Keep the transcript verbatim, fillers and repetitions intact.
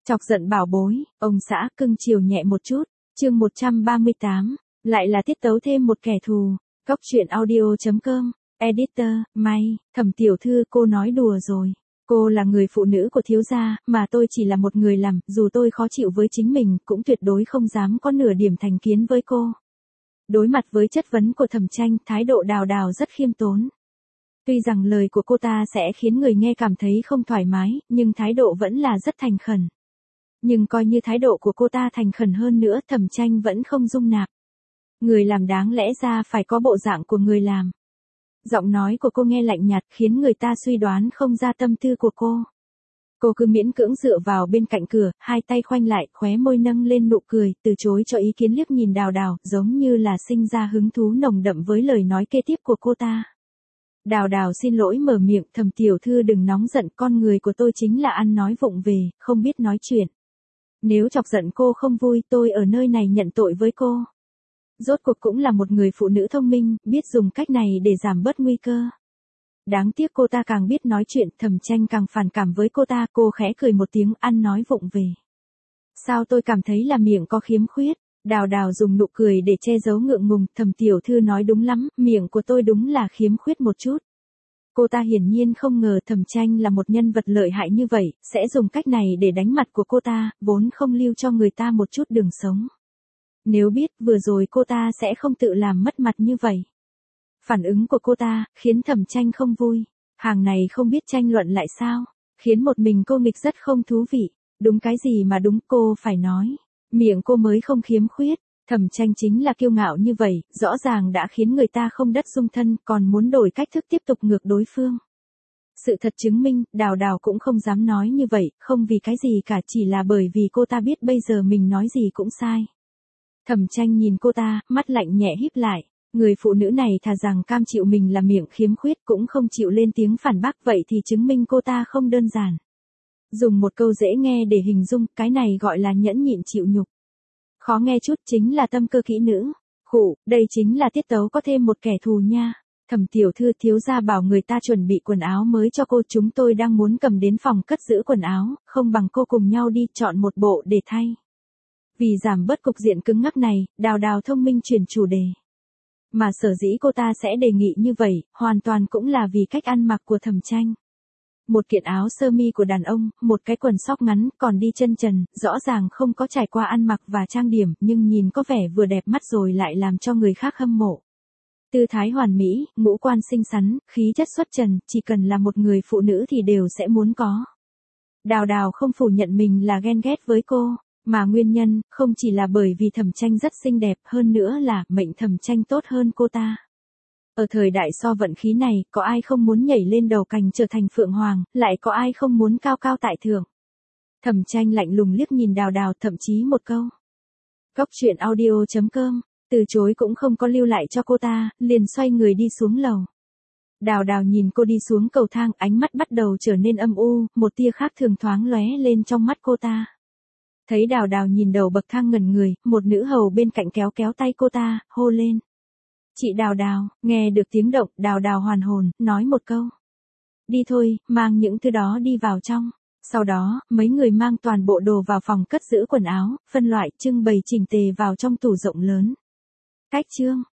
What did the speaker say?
Chọc giận bảo bối, ông xã cưng chiều nhẹ một chút, chương một trăm ba mươi tám, lại là tiết tấu thêm một kẻ thù, góc truyện audio.com, editor, may, Thẩm tiểu thư cô nói đùa rồi. Cô là người phụ nữ của thiếu gia, mà tôi chỉ là một người làm, dù tôi khó chịu với chính mình, cũng tuyệt đối không dám có nửa điểm thành kiến với cô. Đối mặt với chất vấn của Thẩm Tranh, thái độ Đào Đào rất khiêm tốn. Tuy rằng lời của cô ta sẽ khiến người nghe cảm thấy không thoải mái, nhưng thái độ vẫn là rất thành khẩn. Nhưng coi như thái độ của cô ta thành khẩn hơn nữa, Thẩm Tranh vẫn không dung nạp. Người làm đáng lẽ ra phải có bộ dạng của người làm. Giọng nói của cô nghe lạnh nhạt khiến người ta suy đoán không ra tâm tư của cô. Cô cứ miễn cưỡng dựa vào bên cạnh cửa, hai tay khoanh lại, khóe môi nâng lên nụ cười, từ chối cho ý kiến liếc nhìn Đào Đào, giống như là sinh ra hứng thú nồng đậm với lời nói kế tiếp của cô ta. Đào Đào xin lỗi mở miệng, Thẩm tiểu thư đừng nóng giận, con người của tôi chính là ăn nói vụng về, không biết nói chuyện. Nếu chọc giận cô không vui, tôi ở nơi này nhận tội với cô. Rốt cuộc cũng là một người phụ nữ thông minh, biết dùng cách này để giảm bớt nguy cơ. Đáng tiếc cô ta càng biết nói chuyện, Thẩm Tranh càng phản cảm với cô ta, cô khẽ cười một tiếng, ăn nói vụng về. Sao tôi cảm thấy là miệng có khiếm khuyết? Đào Đào dùng nụ cười để che giấu ngượng ngùng, Thẩm tiểu thư nói đúng lắm, miệng của tôi đúng là khiếm khuyết một chút. Cô ta hiển nhiên không ngờ Thẩm Tranh là một nhân vật lợi hại như vậy, sẽ dùng cách này để đánh mặt của cô ta, vốn không lưu cho người ta một chút đường sống. Nếu biết vừa rồi cô ta sẽ không tự làm mất mặt như vậy. Phản ứng của cô ta, khiến Thẩm Tranh không vui. Hàng này không biết tranh luận lại sao, khiến một mình cô nghịch rất không thú vị. Đúng cái gì mà đúng, cô phải nói. Miệng cô mới không khiếm khuyết. Thẩm Tranh chính là kiêu ngạo như vậy, rõ ràng đã khiến người ta không đất dung thân, còn muốn đổi cách thức tiếp tục ngược đối phương. Sự thật chứng minh, Đào Đào cũng không dám nói như vậy, không vì cái gì cả, chỉ là bởi vì cô ta biết bây giờ mình nói gì cũng sai. Thẩm Tranh nhìn cô ta, mắt lạnh nhẹ híp lại. Người phụ nữ này thà rằng cam chịu mình là miệng khiếm khuyết cũng không chịu lên tiếng phản bác, vậy thì chứng minh cô ta không đơn giản. Dùng một câu dễ nghe để hình dung, cái này gọi là nhẫn nhịn chịu nhục. Khó nghe chút chính là tâm cơ kỹ nữ. Khụ, đây chính là tiết tấu có thêm một kẻ thù nha. Thẩm tiểu thư, thiếu gia bảo người ta chuẩn bị quần áo mới cho cô, chúng tôi đang muốn cầm đến phòng cất giữ quần áo, không bằng cô cùng nhau đi chọn một bộ để thay. Vì giảm bớt cục diện cứng ngắc này, Đào Đào thông minh chuyển chủ đề. Mà sở dĩ cô ta sẽ đề nghị như vậy, hoàn toàn cũng là vì cách ăn mặc của Thẩm Tranh. Một kiện áo sơ mi của đàn ông, một cái quần sóc ngắn, còn đi chân trần, rõ ràng không có trải qua ăn mặc và trang điểm, nhưng nhìn có vẻ vừa đẹp mắt rồi lại làm cho người khác hâm mộ. Tư thái hoàn mỹ, ngũ quan xinh xắn, khí chất xuất trần, chỉ cần là một người phụ nữ thì đều sẽ muốn có. Đào Đào không phủ nhận mình là ghen ghét với cô. Mà nguyên nhân, không chỉ là bởi vì Thẩm Tranh rất xinh đẹp, hơn nữa là, mệnh Thẩm Tranh tốt hơn cô ta. Ở thời đại so vận khí này, có ai không muốn nhảy lên đầu cành trở thành phượng hoàng, lại có ai không muốn cao cao tại thượng. Thẩm Tranh lạnh lùng liếc nhìn Đào Đào, thậm chí một câu. Góc truyện audio.com, từ chối cũng không có lưu lại cho cô ta, liền xoay người đi xuống lầu. Đào Đào nhìn cô đi xuống cầu thang, ánh mắt bắt đầu trở nên âm u, một tia khác thường thoáng lóe lên trong mắt cô ta. Thấy Đào Đào nhìn đầu bậc thang ngẩn người, một nữ hầu bên cạnh kéo kéo tay cô ta, hô lên. Chị Đào Đào, nghe được tiếng động, Đào Đào hoàn hồn, nói một câu. Đi thôi, mang những thứ đó đi vào trong. Sau đó, mấy người mang toàn bộ đồ vào phòng cất giữ quần áo, phân loại, trưng bày chỉnh tề vào trong tủ rộng lớn. Cách chương.